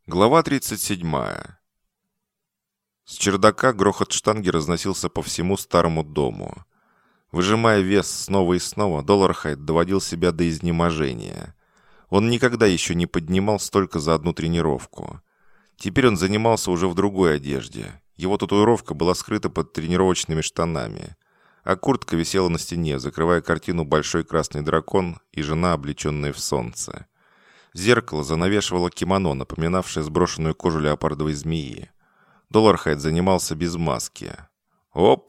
Глава 37. С чердака грохот штанги разносился по всему старому дому. Выжимая вес снова и снова, Доллархайд доводил себя до изнеможения. Он никогда еще не поднимал столько за одну тренировку. Теперь он занимался уже в другой одежде. Его татуировка была скрыта под тренировочными штанами, а куртка висела на стене, закрывая картину «Большой красный дракон» и жена, облеченная в солнце. Зеркало занавешивало кимоно, напоминавшее сброшенную кожу леопардовой змеи. Доллархайд занимался без маски. Оп!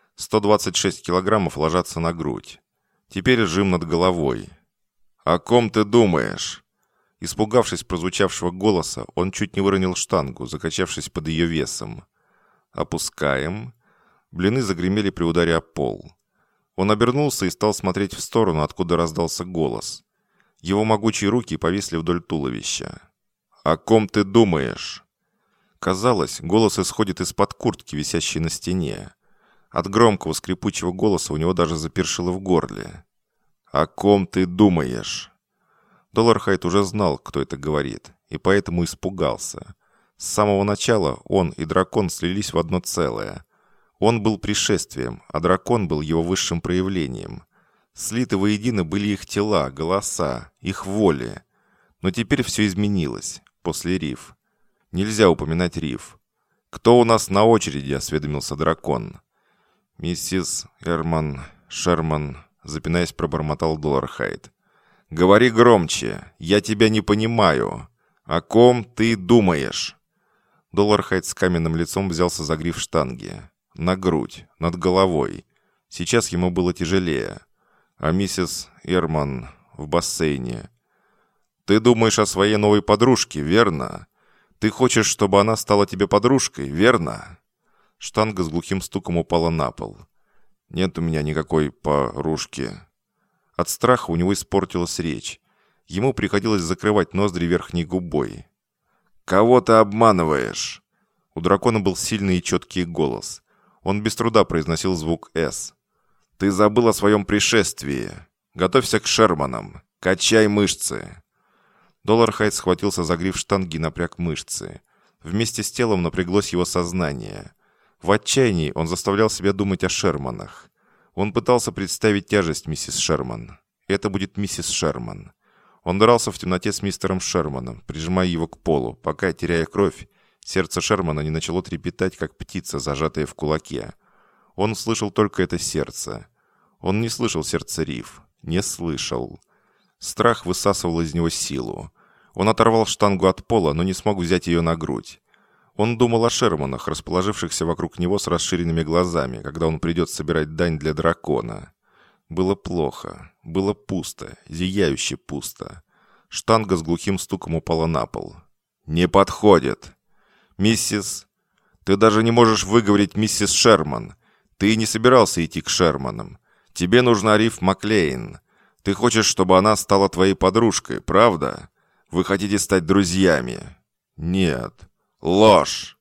126 килограммов ложатся на грудь. Теперь жим над головой. «О ком ты думаешь?» Испугавшись прозвучавшего голоса, он чуть не выронил штангу, закачавшись под ее весом. «Опускаем». Блины загремели при ударе о пол. Он обернулся и стал смотреть в сторону, откуда раздался голос. Его могучие руки повисли вдоль туловища. «О ком ты думаешь?» Казалось, голос исходит из-под куртки, висящей на стене. От громкого скрипучего голоса у него даже запершило в горле. «О ком ты думаешь?» Доллархайд уже знал, кто это говорит, и поэтому испугался. С самого начала он и дракон слились в одно целое. Он был пришествием, а дракон был его высшим проявлением. Слиты воедино были их тела, голоса, их воли. Но теперь все изменилось, после Риф. Нельзя упоминать Риф. «Кто у нас на очереди?» — осведомился дракон. «Миссис Шерман», запинаясь, пробормотал Доллархайд. «Говори громче, я тебя не понимаю. О ком ты думаешь?» Доллархайд с каменным лицом взялся за гриф штанги. На грудь, над головой. Сейчас ему было тяжелее. А миссис Эрман в бассейне. «Ты думаешь о своей новой подружке, верно? Ты хочешь, чтобы она стала тебе подружкой, верно?» Штанга с глухим стуком упала на пол. «Нет у меня никакой порушки». От страха у него испортилась речь. Ему приходилось закрывать ноздри верхней губой. «Кого ты обманываешь?» У дракона был сильный и четкий голос. Он без труда произносил звук «С». «Ты забыл о своем пришествии. Готовься к Шерманам. Качай мышцы». Доллархайд схватился за гриф штанги и напряг мышцы. Вместе с телом напряглось его сознание. В отчаянии он заставлял себя думать о Шерманах. Он пытался представить тяжесть миссис Шерман. Это будет миссис Шерман. Он дрался в темноте с мистером Шерманом, прижимая его к полу, пока, теряя кровь, сердце Шермана не начало трепетать, как птица, зажатая в кулаке. Он слышал только это сердце. Он не слышал сердца Риф. Не слышал. Страх высасывал из него силу. Он оторвал штангу от пола, но не смог взять ее на грудь. Он думал о Шерманах, расположившихся вокруг него с расширенными глазами, когда он придет собирать дань для дракона. Было плохо. Было пусто. Зияюще пусто. Штанга с глухим стуком упала на пол. «Не подходит!» «Миссис...» «Ты даже не можешь выговорить миссис Шерман. Ты и не собирался идти к Шерманам. Тебе нужна Риф Маклейн. Ты хочешь, чтобы она стала твоей подружкой, правда? Вы хотите стать друзьями?» «Нет». «Ложь!»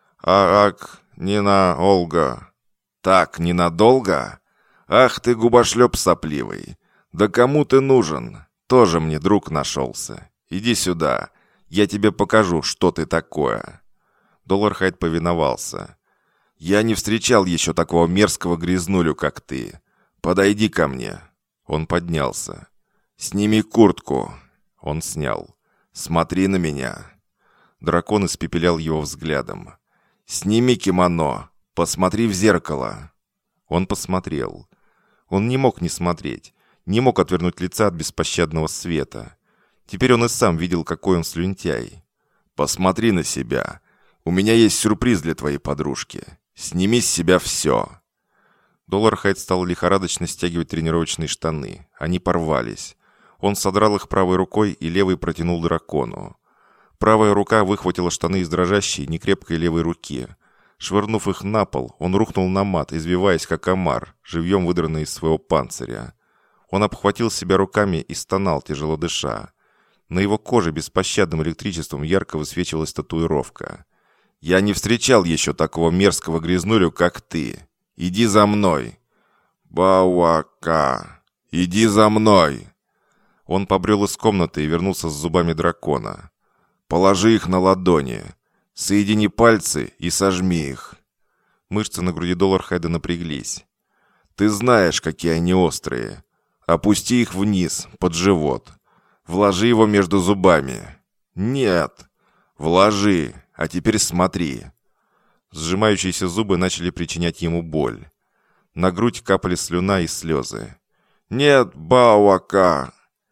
Нина Олга». «Так, ненадолго? Ах ты, губошлеп сопливый! Да кому ты нужен? Тоже мне друг нашелся. Иди сюда, я тебе покажу, что ты такое». Доллархайд повиновался. «Я не встречал еще такого мерзкого грязнулю, как ты. Подойди ко мне». Он поднялся. «Сними куртку». Он снял. «Смотри на меня». Дракон испепелял его взглядом. «Сними кимоно. Посмотри в зеркало». Он посмотрел. Он не мог не смотреть. Не мог отвернуть лица от беспощадного света. Теперь он и сам видел, какой он слюнтяй. «Посмотри на себя. У меня есть сюрприз для твоей подружки. Сними с себя все». Доллархайд стал лихорадочно стягивать тренировочные штаны. Они порвались. Он содрал их правой рукой и левой протянул дракону. Правая рука выхватила штаны из дрожащей, некрепкой левой руки. Швырнув их на пол, он рухнул на мат, извиваясь, как омар, живьем выдранный из своего панциря. Он обхватил себя руками и стонал, тяжело дыша. На его коже беспощадным электричеством ярко высвечивалась татуировка. «Я не встречал еще такого мерзкого грязнулю, как ты. Иди за мной!» «Бауака! Иди за мной!» Он побрел из комнаты и вернулся с зубами дракона. Положи их на ладони. Соедини пальцы и сожми их». Мышцы на груди Доллархайда напряглись. «Ты знаешь, какие они острые. Опусти их вниз, под живот. Вложи его между зубами». «Нет». «Вложи. А теперь смотри». Сжимающиеся зубы начали причинять ему боль. На грудь капали слюна и слезы. «Нет, Бауака!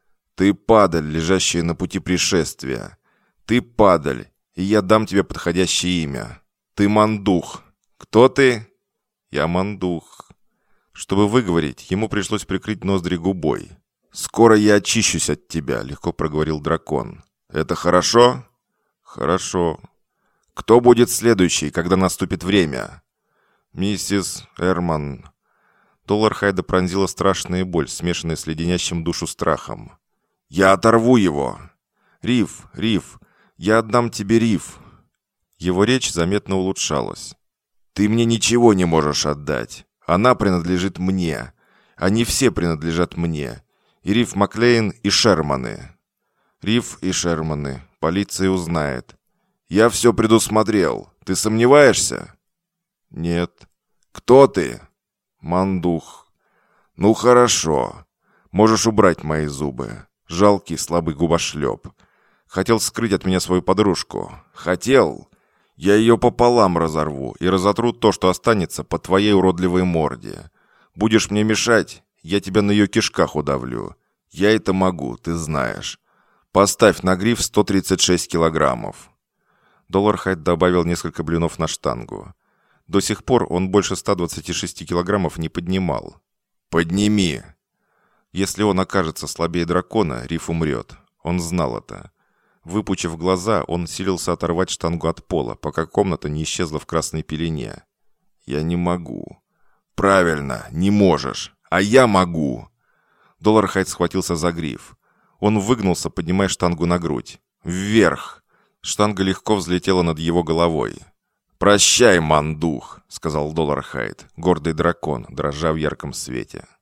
Ты падаль, лежащая на пути пришествия. Ты падаль, и я дам тебе подходящее имя. Ты Мандух. Кто ты?» «Я Мандух». Чтобы выговорить, ему пришлось прикрыть ноздри губой. «Скоро я очищусь от тебя», — легко проговорил дракон. «Это хорошо?» «Хорошо». «Кто будет следующий, когда наступит время?» «Миссис Эрман». Доллархайда пронзила страшная боль, смешанная с леденящим душу страхом. «Я оторву его!» «Риф, Риф, я отдам тебе Риф!» Его речь заметно улучшалась. «Ты мне ничего не можешь отдать. Она принадлежит мне. Они все принадлежат мне. И Риф Маклейн, и Шерманы». «Риф и Шерманы. Полиция узнает». «Я все предусмотрел. Ты сомневаешься?» «Нет». «Кто ты?» «Мандух». «Ну хорошо. Можешь убрать мои зубы. Жалкий, слабый губошлеп. Хотел скрыть от меня свою подружку. Хотел? Я ее пополам разорву и разотру то, что останется по твоей уродливой морде. Будешь мне мешать, я тебя на ее кишках удавлю. Я это могу, ты знаешь. Поставь на гриф 136 килограммов». Доллархайд добавил несколько блинов на штангу. До сих пор он больше 126 килограммов не поднимал. «Подними!» Если он окажется слабее дракона, Риф умрет. Он знал это. Выпучив глаза, он силился оторвать штангу от пола, пока комната не исчезла в красной пелене. «Я не могу». «Правильно, не можешь. А я могу!» Доллархайд схватился за гриф. Он выгнулся, поднимая штангу на грудь. «Вверх!» Штанга легко взлетела над его головой. «Прощай, Мандух», — сказал Доллархайд, гордый дракон, дрожа в ярком свете.